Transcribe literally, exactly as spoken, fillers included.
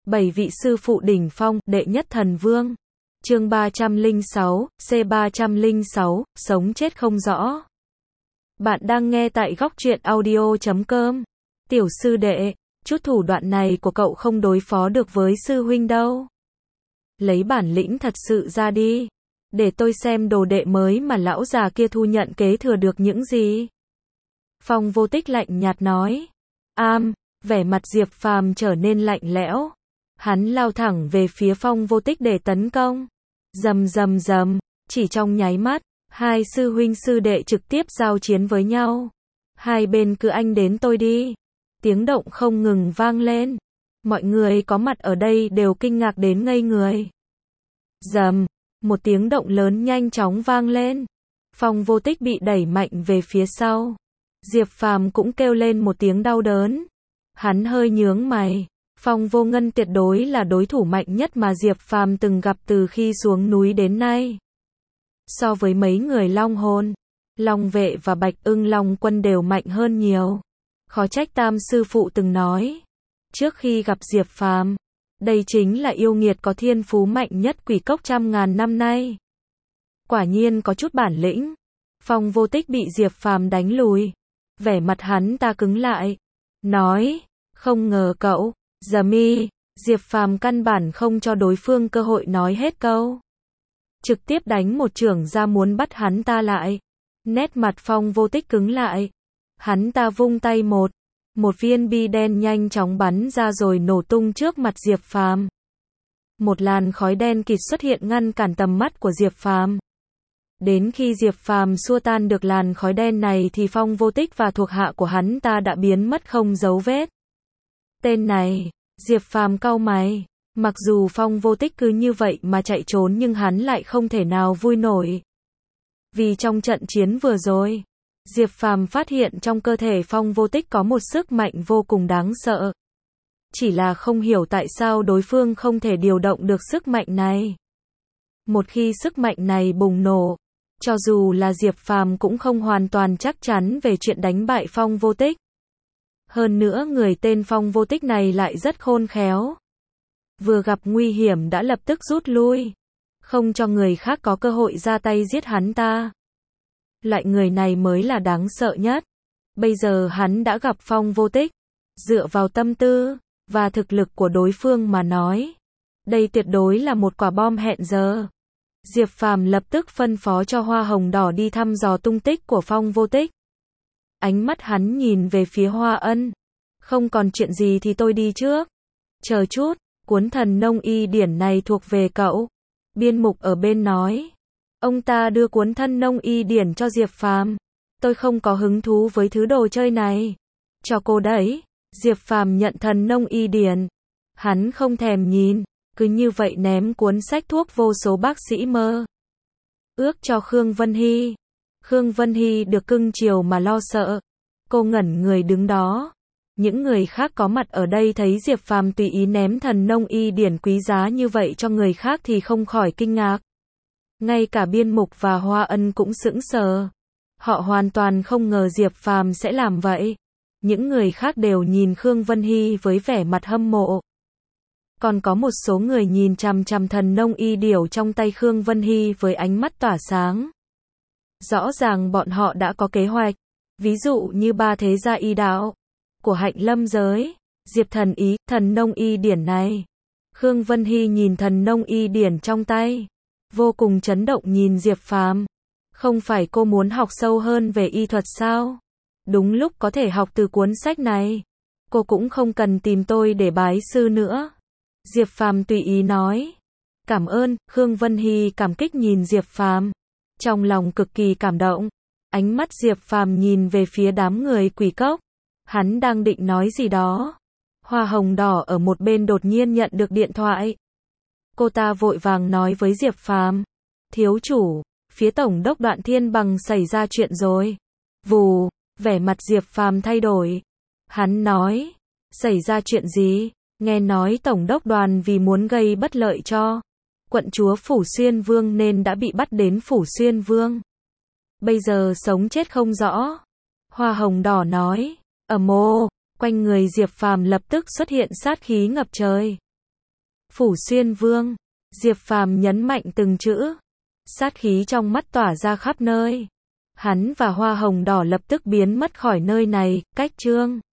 Bảy vị sư phụ đỉnh phong, đệ nhất thần vương. Chương ba trăm lẻ sáu, C ba trăm lẻ sáu, sống chết không rõ. Bạn đang nghe tại góc truyện audio chấm com. Tiểu sư đệ, chút thủ đoạn này của cậu không đối phó được với sư huynh đâu. Lấy bản lĩnh thật sự ra đi, để tôi xem đồ đệ mới mà lão già kia thu nhận kế thừa được những gì. Phong Vô Tích lạnh nhạt nói. Am, vẻ mặt Diệp Phàm trở nên lạnh lẽo. Hắn lao thẳng về phía Phong Vô Tích để tấn công. Rầm rầm rầm, chỉ trong nháy mắt, hai sư huynh sư đệ trực tiếp giao chiến với nhau. Hai bên cứ anh đến tôi đi. Tiếng động không ngừng vang lên. Mọi người có mặt ở đây đều kinh ngạc đến ngây người. Rầm, một tiếng động lớn nhanh chóng vang lên. Phong Vô Tích bị đẩy mạnh về phía sau. Diệp Phàm cũng kêu lên một tiếng đau đớn. Hắn hơi nhướng mày. Phong Vô Ngân tuyệt đối là đối thủ mạnh nhất mà Diệp Phàm từng gặp từ khi xuống núi đến nay. So với mấy người Long Hồn, Long Vệ và Bạch Ưng Long Quân đều mạnh hơn nhiều. Khó trách Tam sư phụ từng nói, trước khi gặp Diệp Phàm, đây chính là yêu nghiệt có thiên phú mạnh nhất Quỷ Cốc trăm ngàn năm nay. Quả nhiên có chút bản lĩnh. Phong Vô Tích bị Diệp Phàm đánh lùi, vẻ mặt hắn ta cứng lại, nói, không ngờ cậu, Già Mi. Diệp Phàm căn bản không cho đối phương cơ hội nói hết câu, trực tiếp đánh một chưởng ra muốn bắt hắn ta lại. Nét mặt Phong Vô Tích cứng lại, hắn ta vung tay một, một viên bi đen nhanh chóng bắn ra rồi nổ tung trước mặt Diệp Phàm. Một làn khói đen kịt xuất hiện ngăn cản tầm mắt của Diệp Phàm. Đến khi Diệp Phàm xua tan được làn khói đen này thì Phong Vô Tích và thuộc hạ của hắn ta đã biến mất không dấu vết. Tên này, Diệp Phàm cau mày, mặc dù Phong Vô Tích cứ như vậy mà chạy trốn nhưng hắn lại không thể nào vui nổi. Vì trong trận chiến vừa rồi, Diệp Phàm phát hiện trong cơ thể Phong Vô Tích có một sức mạnh vô cùng đáng sợ. Chỉ là không hiểu tại sao đối phương không thể điều động được sức mạnh này. Một khi sức mạnh này bùng nổ, cho dù là Diệp Phàm cũng không hoàn toàn chắc chắn về chuyện đánh bại Phong Vô Tích. Hơn nữa người tên Phong Vô Tích này lại rất khôn khéo. Vừa gặp nguy hiểm đã lập tức rút lui, không cho người khác có cơ hội ra tay giết hắn ta. Loại người này mới là đáng sợ nhất. Bây giờ hắn đã gặp Phong Vô Tích, dựa vào tâm tư và thực lực của đối phương mà nói, đây tuyệt đối là một quả bom hẹn giờ. Diệp Phàm lập tức phân phó cho Hoa Hồng Đỏ đi thăm dò tung tích của Phong Vô Tích. Ánh mắt hắn nhìn về phía Hoa Ân. Không còn chuyện gì thì tôi đi trước. Chờ chút, cuốn Thần Nông Y Điển này thuộc về cậu. Biên Mục ở bên nói. Ông ta đưa cuốn Thần Nông Y Điển cho Diệp Phàm. Tôi không có hứng thú với thứ đồ chơi này. Cho cô đấy. Diệp Phàm nhận Thần Nông Y Điển. Hắn không thèm nhìn, cứ như vậy ném cuốn sách thuốc vô số bác sĩ mơ ước cho Khương Vân Hy. Khương Vân Hy được cưng chiều mà lo sợ. Cô ngẩn người đứng đó. Những người khác có mặt ở đây thấy Diệp Phàm tùy ý ném Thần Nông Y Điển quý giá như vậy cho người khác thì không khỏi kinh ngạc. Ngay cả Biên Mục và Hoa Ân cũng sững sờ. Họ hoàn toàn không ngờ Diệp Phàm sẽ làm vậy. Những người khác đều nhìn Khương Vân Hy với vẻ mặt hâm mộ. Còn có một số người nhìn chằm chằm Thần Nông Y Điểu trong tay Khương Vân Hy với ánh mắt tỏa sáng. Rõ ràng bọn họ đã có kế hoạch. Ví dụ như ba thế gia y đạo của Hạnh Lâm giới, Diệp Thần Ý, Thần Nông Y Điển này. Khương Vân Hy nhìn Thần Nông Y Điển trong tay, vô cùng chấn động nhìn Diệp Phàm. Không phải cô muốn học sâu hơn về y thuật sao? Đúng lúc có thể học từ cuốn sách này. Cô cũng không cần tìm tôi để bái sư nữa. Diệp Phàm tùy ý nói. Cảm ơn. Khương Vân Hy cảm kích nhìn Diệp Phàm, trong lòng cực kỳ cảm động. Ánh mắt Diệp Phàm nhìn về phía đám người Quỷ Cốc. Hắn đang định nói gì đó. Hoa Hồng Đỏ ở một bên đột nhiên nhận được điện thoại. Cô ta vội vàng nói với Diệp Phàm. Thiếu chủ, phía Tổng đốc Đoạn Thiên Bằng xảy ra chuyện rồi. Vù, vẻ mặt Diệp Phàm thay đổi. Hắn nói. Xảy ra chuyện gì? Nghe nói Tổng đốc Đoàn vì muốn gây bất lợi cho quận chúa Phủ Xuyên Vương nên đã bị bắt đến Phủ Xuyên Vương. Bây giờ sống chết không rõ. Hoa Hồng Đỏ nói. Ầm ồ, quanh người Diệp Phàm lập tức xuất hiện sát khí ngập trời. Phủ Xuyên Vương. Diệp Phàm nhấn mạnh từng chữ. Sát khí trong mắt tỏa ra khắp nơi. Hắn và Hoa Hồng Đỏ lập tức biến mất khỏi nơi này, cách Trương